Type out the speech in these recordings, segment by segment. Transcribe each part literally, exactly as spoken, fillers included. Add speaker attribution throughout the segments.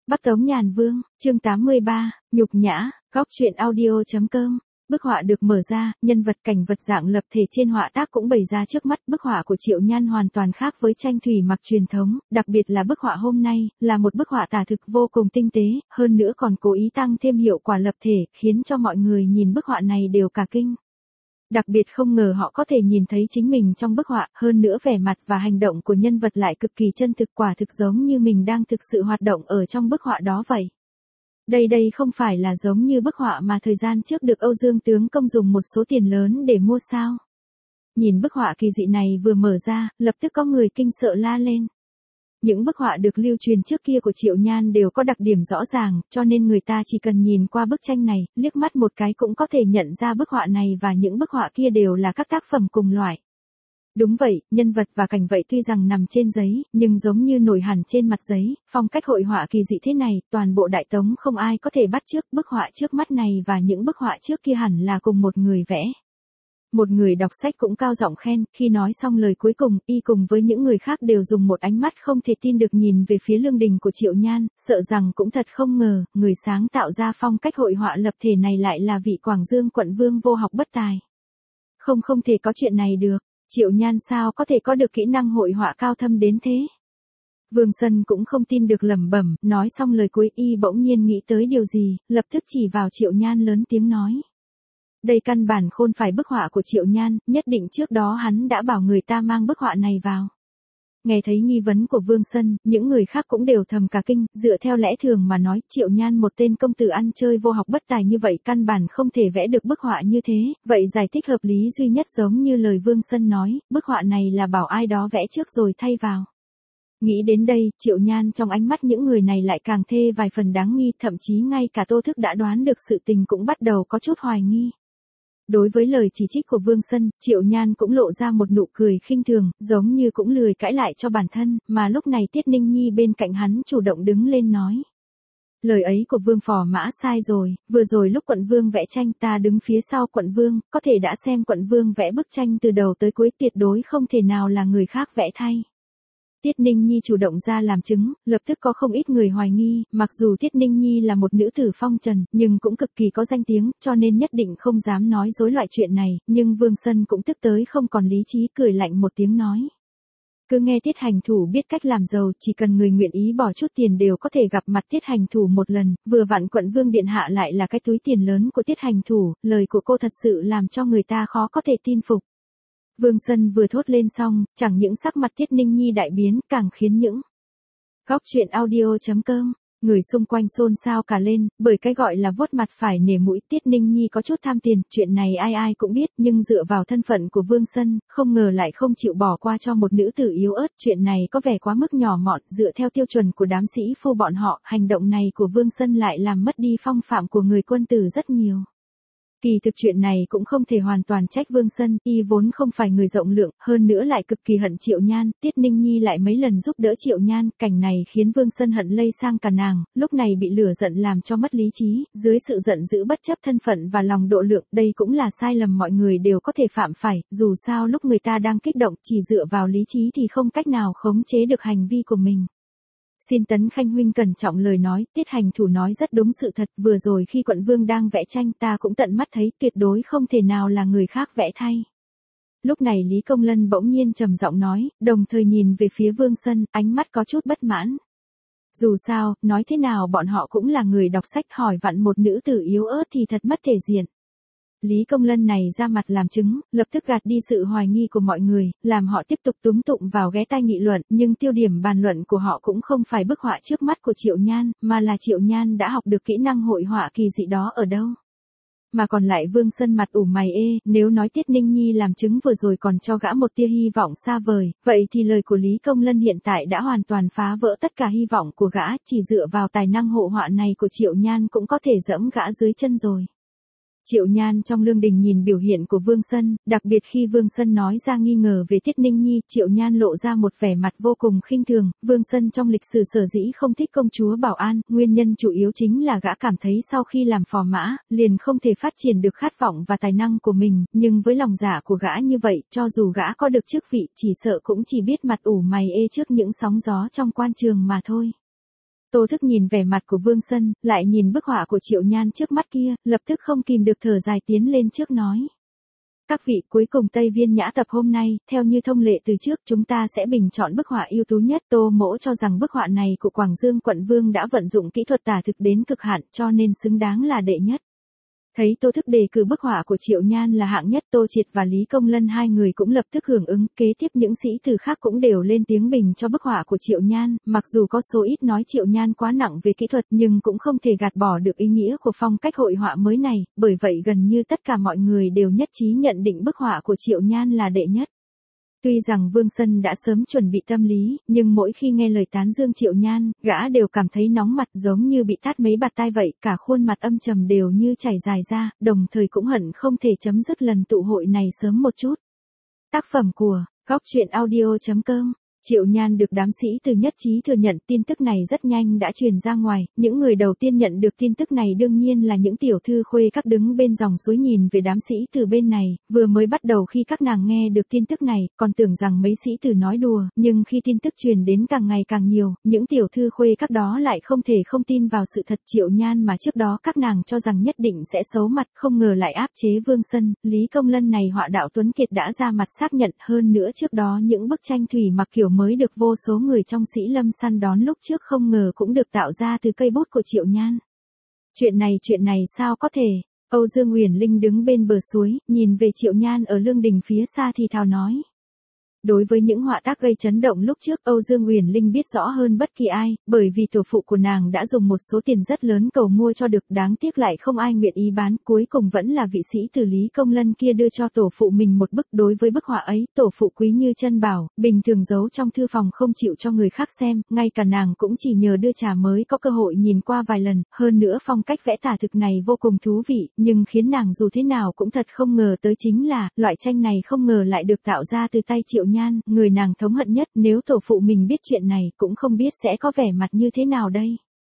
Speaker 1: Bắc Tống Nhàn Vương, chương tám mươi ba, nhục nhã, góc truyện audio.com. Bức họa được mở ra, nhân vật cảnh vật dạng lập thể trên họa tác cũng bày ra trước mắt. Bức họa của Triệu Nhan hoàn toàn khác với tranh thủy mặc truyền thống, đặc biệt là bức họa hôm nay, là một bức họa tả thực vô cùng tinh tế, hơn nữa còn cố ý tăng thêm hiệu quả lập thể, khiến cho mọi người nhìn bức họa này đều cả kinh. Đặc biệt không ngờ họ có thể nhìn thấy chính mình trong bức họa, hơn nữa vẻ mặt và hành động của nhân vật lại cực kỳ chân thực, quả thực giống như mình đang thực sự hoạt động ở trong bức họa đó vậy. Đây đây không phải là giống như bức họa mà thời gian trước được Âu Dương tướng công dùng một số tiền lớn để mua sao? Nhìn bức họa kỳ dị này vừa mở ra, lập tức có người kinh sợ la lên. Những bức họa được lưu truyền trước kia của Triệu Nhan đều có đặc điểm rõ ràng, cho nên người ta chỉ cần nhìn qua bức tranh này, liếc mắt một cái cũng có thể nhận ra bức họa này và những bức họa kia đều là các tác phẩm cùng loại. Đúng vậy, nhân vật và cảnh vậy tuy rằng nằm trên giấy, nhưng giống như nổi hẳn trên mặt giấy, phong cách hội họa kỳ dị thế này, toàn bộ Đại Tống không ai có thể bắt chước. Bức họa trước mắt này và những bức họa trước kia hẳn là cùng một người vẽ. Một người đọc sách cũng cao giọng khen, khi nói xong lời cuối cùng, y cùng với những người khác đều dùng một ánh mắt không thể tin được nhìn về phía lương đình của Triệu Nhan, sợ rằng cũng thật không ngờ, người sáng tạo ra phong cách hội họa lập thể này lại là vị Quảng Dương quận vương vô học bất tài. Không không thể có chuyện này được, Triệu Nhan sao có thể có được kỹ năng hội họa cao thâm đến thế? Vương Sân cũng không tin được lẩm bẩm, nói xong lời cuối y bỗng nhiên nghĩ tới điều gì, lập tức chỉ vào Triệu Nhan lớn tiếng nói. Đây căn bản khôn phải bức họa của Triệu Nhan, nhất định trước đó hắn đã bảo người ta mang bức họa này vào. Nghe thấy nghi vấn của Vương Sân, những người khác cũng đều thầm cả kinh, dựa theo lẽ thường mà nói, Triệu Nhan một tên công tử ăn chơi vô học bất tài như vậy căn bản không thể vẽ được bức họa như thế, vậy giải thích hợp lý duy nhất giống như lời Vương Sân nói, bức họa này là bảo ai đó vẽ trước rồi thay vào. Nghĩ đến đây, Triệu Nhan trong ánh mắt những người này lại càng thê vài phần đáng nghi, thậm chí ngay cả Tô Thức đã đoán được sự tình cũng bắt đầu có chút hoài nghi. Đối với lời chỉ trích của Vương Sân, Triệu Nhan cũng lộ ra một nụ cười khinh thường, giống như cũng lười cãi lại cho bản thân, mà lúc này Tiết Ninh Nhi bên cạnh hắn chủ động đứng lên nói. Lời ấy của Vương Phò Mã sai rồi, vừa rồi lúc quận vương vẽ tranh ta đứng phía sau quận vương, có thể đã xem quận vương vẽ bức tranh từ đầu tới cuối, tuyệt đối không thể nào là người khác vẽ thay. Tiết Ninh Nhi chủ động ra làm chứng, lập tức có không ít người hoài nghi, mặc dù Tiết Ninh Nhi là một nữ tử phong trần, nhưng cũng cực kỳ có danh tiếng, cho nên nhất định không dám nói dối loại chuyện này, nhưng Vương Sân cũng tức tới không còn lý trí, cười lạnh một tiếng nói. Cứ nghe Tiết hành thủ biết cách làm giàu, chỉ cần người nguyện ý bỏ chút tiền đều có thể gặp mặt Tiết hành thủ một lần, vừa vặn quận vương điện hạ lại là cái túi tiền lớn của Tiết hành thủ, lời của cô thật sự làm cho người ta khó có thể tin phục. Vương Sân vừa thốt lên xong, chẳng những sắc mặt Tiết Ninh Nhi đại biến, càng khiến những góc truyện audio.com, người xung quanh xôn xao cả lên, bởi cái gọi là vuốt mặt phải nể mũi. Tiết Ninh Nhi có chút tham tiền, chuyện này ai ai cũng biết, nhưng dựa vào thân phận của Vương Sân, không ngờ lại không chịu bỏ qua cho một nữ tử yếu ớt, chuyện này có vẻ quá mức nhỏ mọn, dựa theo tiêu chuẩn của đám sĩ phu bọn họ, hành động này của Vương Sân lại làm mất đi phong phạm của người quân tử rất nhiều. Kỳ thực chuyện này cũng không thể hoàn toàn trách Vương Sân, y vốn không phải người rộng lượng, hơn nữa lại cực kỳ hận Triệu Nhan, Tiết Ninh Nhi lại mấy lần giúp đỡ Triệu Nhan, cảnh này khiến Vương Sân hận lây sang cả nàng, lúc này bị lửa giận làm cho mất lý trí, dưới sự giận dữ bất chấp thân phận và lòng độ lượng, đây cũng là sai lầm mọi người đều có thể phạm phải, dù sao lúc người ta đang kích động, chỉ dựa vào lý trí thì không cách nào khống chế được hành vi của mình. Xin Tấn Khanh huynh cẩn trọng lời nói, Tiết hành thủ nói rất đúng sự thật, vừa rồi khi quận vương đang vẽ tranh ta cũng tận mắt thấy, tuyệt đối không thể nào là người khác vẽ thay. Lúc này Lý Công Lân bỗng nhiên trầm giọng nói, đồng thời nhìn về phía Vương Sân, ánh mắt có chút bất mãn. Dù sao, nói thế nào bọn họ cũng là người đọc sách, hỏi vặn một nữ tử yếu ớt thì thật mất thể diện. Lý Công Lân này ra mặt làm chứng, lập tức gạt đi sự hoài nghi của mọi người, làm họ tiếp tục túm tụng vào ghé tai nghị luận, nhưng tiêu điểm bàn luận của họ cũng không phải bức họa trước mắt của Triệu Nhan, mà là Triệu Nhan đã học được kỹ năng hội họa kỳ dị đó ở đâu. Mà còn lại Vương Sân mặt ủ mày ê, nếu nói Tiết Ninh Nhi làm chứng vừa rồi còn cho gã một tia hy vọng xa vời, vậy thì lời của Lý Công Lân hiện tại đã hoàn toàn phá vỡ tất cả hy vọng của gã, chỉ dựa vào tài năng hộ họa này của Triệu Nhan cũng có thể dẫm gã dưới chân rồi. Triệu Nhan trong lương đình nhìn biểu hiện của Vương Sân, đặc biệt khi Vương Sân nói ra nghi ngờ về Tiết Ninh Nhi, Triệu Nhan lộ ra một vẻ mặt vô cùng khinh thường. Vương Sân trong lịch sử sở dĩ không thích công chúa Bảo An, nguyên nhân chủ yếu chính là gã cảm thấy sau khi làm phò mã, liền không thể phát triển được khát vọng và tài năng của mình, nhưng với lòng dạ của gã như vậy, cho dù gã có được chức vị, chỉ sợ cũng chỉ biết mặt ủ mày ê trước những sóng gió trong quan trường mà thôi. Tô Thức nhìn vẻ mặt của Vương Sân, lại nhìn bức họa của Triệu Nhan trước mắt kia, lập tức không kìm được thở dài tiến lên trước nói. Các vị, cuối cùng Tây Viên Nhã tập hôm nay, theo như thông lệ từ trước, chúng ta sẽ bình chọn bức họa ưu tú nhất. Tô Mỗ cho rằng bức họa này của Quảng Dương quận vương đã vận dụng kỹ thuật tả thực đến cực hạn, cho nên xứng đáng là đệ nhất. Thấy Tô Thức đề cử bức họa của Triệu Nhan là hạng nhất, Tô Triệt và Lý Công Lân hai người cũng lập tức hưởng ứng, kế tiếp những sĩ tử khác cũng đều lên tiếng bình cho bức họa của Triệu Nhan, mặc dù có số ít nói Triệu Nhan quá nặng về kỹ thuật nhưng cũng không thể gạt bỏ được ý nghĩa của phong cách hội họa mới này, bởi vậy gần như tất cả mọi người đều nhất trí nhận định bức họa của Triệu Nhan là đệ nhất. Tuy rằng Vương Sân đã sớm chuẩn bị tâm lý, nhưng mỗi khi nghe lời tán dương Triệu Nhan, gã đều cảm thấy nóng mặt giống như bị tát mấy bạt tai vậy, cả khuôn mặt âm trầm đều như chảy dài ra, đồng thời cũng hận không thể chấm dứt lần tụ hội này sớm một chút. Tác phẩm của Góc Truyện Audio chấm com. Triệu Nhan được đám sĩ từ nhất trí thừa nhận, tin tức này rất nhanh đã truyền ra ngoài, những người đầu tiên nhận được tin tức này đương nhiên là những tiểu thư khuê các đứng bên dòng suối nhìn về đám sĩ từ bên này, vừa mới bắt đầu khi các nàng nghe được tin tức này, còn tưởng rằng mấy sĩ từ nói đùa, nhưng khi tin tức truyền đến càng ngày càng nhiều, những tiểu thư khuê các đó lại không thể không tin vào sự thật. Triệu Nhan mà trước đó các nàng cho rằng nhất định sẽ xấu mặt, không ngờ lại áp chế Vương Sân, Lý Công Lân này họa đạo tuấn kiệt đã ra mặt xác nhận, hơn nữa trước đó những bức tranh thủy mặc kiểu mới được vô số người trong sĩ lâm săn đón lúc trước không ngờ cũng được tạo ra từ cây bút của Triệu Nhan. Chuyện này chuyện này sao có thể? Âu Dương Uyển Linh đứng bên bờ suối, nhìn về Triệu Nhan ở lương đình phía xa thì thào nói. Đối với những họa tác gây chấn động lúc trước, Âu Dương Uyển Linh biết rõ hơn bất kỳ ai, bởi vì tổ phụ của nàng đã dùng một số tiền rất lớn cầu mua cho được, đáng tiếc lại không ai nguyện ý bán, cuối cùng vẫn là vị sĩ từ Lý Công Lân kia đưa cho tổ phụ mình một bức. Đối với bức họa ấy, tổ phụ quý như chân bảo, bình thường giấu trong thư phòng không chịu cho người khác xem, ngay cả nàng cũng chỉ nhờ đưa trà mới có cơ hội nhìn qua vài lần, hơn nữa phong cách vẽ tả thực này vô cùng thú vị, nhưng khiến nàng dù thế nào cũng thật không ngờ tới chính là, loại tranh này không ngờ lại được tạo ra từ tay Triệu Nhan, người nàng thống hận nhất, nếu tổ phụ mình biết chuyện này cũng không biết sẽ có vẻ mặt như thế nào đây.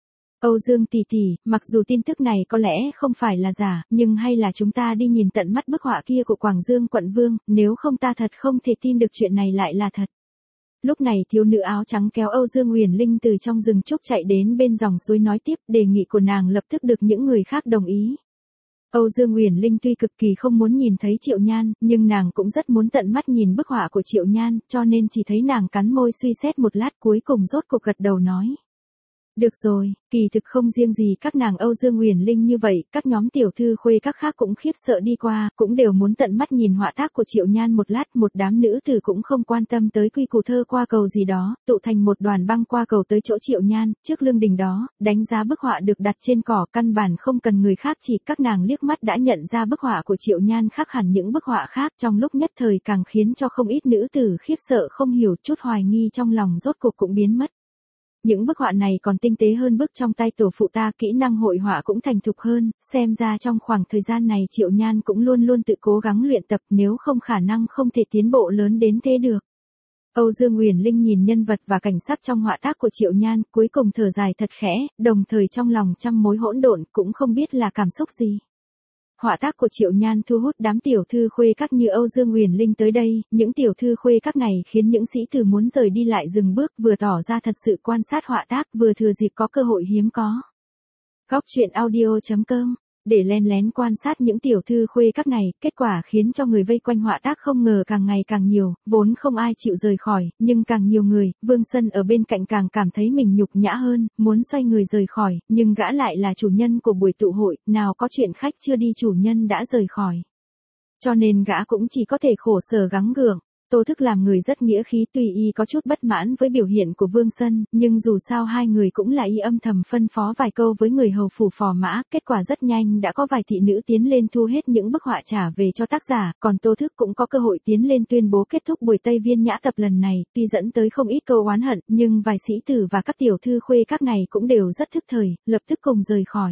Speaker 1: Âu Dương tỷ tỷ, mặc dù tin tức này có lẽ không phải là giả, nhưng hay là chúng ta đi nhìn tận mắt bức họa kia của Quảng Dương quận vương, nếu không ta thật không thể tin được chuyện này lại là thật. Lúc này thiếu nữ áo trắng kéo Âu Dương Uyển Linh từ trong rừng trúc chạy đến bên dòng suối nói tiếp, đề nghị của nàng lập tức được những người khác đồng ý. Âu Dương Uyển Linh tuy cực kỳ không muốn nhìn thấy Triệu Nhan, nhưng nàng cũng rất muốn tận mắt nhìn bức họa của Triệu Nhan, cho nên chỉ thấy nàng cắn môi suy xét một lát, cuối cùng rốt cuộc gật đầu nói. Được rồi, kỳ thực không riêng gì các nàng Âu Dương Uyển Linh như vậy, các nhóm tiểu thư khuê các khác cũng khiếp sợ đi qua, cũng đều muốn tận mắt nhìn họa tác của Triệu Nhan một lát. Một đám nữ tử cũng không quan tâm tới quy củ thơ qua cầu gì đó, tụ thành một đoàn băng qua cầu tới chỗ Triệu Nhan, trước lưng đình đó, đánh giá bức họa được đặt trên cỏ, căn bản không cần người khác chỉ, các nàng liếc mắt đã nhận ra bức họa của Triệu Nhan khác hẳn những bức họa khác, trong lúc nhất thời càng khiến cho không ít nữ tử khiếp sợ không hiểu, chút hoài nghi trong lòng rốt cuộc cũng biến mất. Những bức họa này còn tinh tế hơn bức trong tay tổ phụ ta, kỹ năng hội họa cũng thành thục hơn, xem ra trong khoảng thời gian này Triệu Nhan cũng luôn luôn tự cố gắng luyện tập, nếu không khả năng không thể tiến bộ lớn đến thế được. Âu Dương Uyển Linh nhìn nhân vật và cảnh sắc trong họa tác của Triệu Nhan, cuối cùng thở dài thật khẽ, đồng thời trong lòng trăm mối hỗn độn, cũng không biết là cảm xúc gì. Họa tác của Triệu Nhan thu hút đám tiểu thư khuê các như Âu Dương Uyển Linh tới đây, những tiểu thư khuê các này khiến những sĩ tử muốn rời đi lại dừng bước, vừa tỏ ra thật sự quan sát họa tác, vừa thừa dịp có cơ hội hiếm có. Góc Truyện Audio chấm com. Để len lén quan sát những tiểu thư khuê các này, kết quả khiến cho người vây quanh họa tác không ngờ càng ngày càng nhiều, vốn không ai chịu rời khỏi, nhưng càng nhiều người, Vương Sân ở bên cạnh càng cảm thấy mình nhục nhã hơn, muốn xoay người rời khỏi, nhưng gã lại là chủ nhân của buổi tụ hội, nào có chuyện khách chưa đi chủ nhân đã rời khỏi. Cho nên gã cũng chỉ có thể khổ sở gắng gượng. Tô Thức làm người rất nghĩa khí, tuy y có chút bất mãn với biểu hiện của Vương Sân, nhưng dù sao hai người cũng là y âm thầm phân phó vài câu với người hầu phủ phò mã, kết quả rất nhanh đã có vài thị nữ tiến lên thu hết những bức họa trả về cho tác giả, còn Tô Thức cũng có cơ hội tiến lên tuyên bố kết thúc buổi Tây Viên Nhã tập lần này, tuy dẫn tới không ít câu oán hận, nhưng vài sĩ tử và các tiểu thư khuê các này cũng đều rất thức thời, lập tức cùng rời khỏi.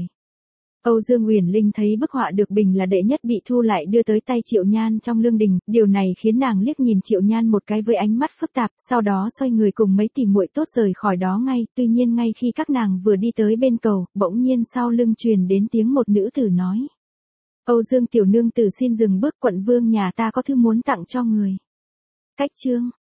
Speaker 1: Âu Dương Uyển Linh thấy bức họa được bình là đệ nhất bị thu lại đưa tới tay Triệu Nhan trong lương đình, điều này khiến nàng liếc nhìn Triệu Nhan một cái với ánh mắt phức tạp, sau đó xoay người cùng mấy tỷ muội tốt rời khỏi đó ngay, tuy nhiên ngay khi các nàng vừa đi tới bên cầu, bỗng nhiên sau lưng truyền đến tiếng một nữ tử nói. Âu Dương tiểu nương tử xin dừng bước, quận vương nhà ta có thư muốn tặng cho người. Cách chương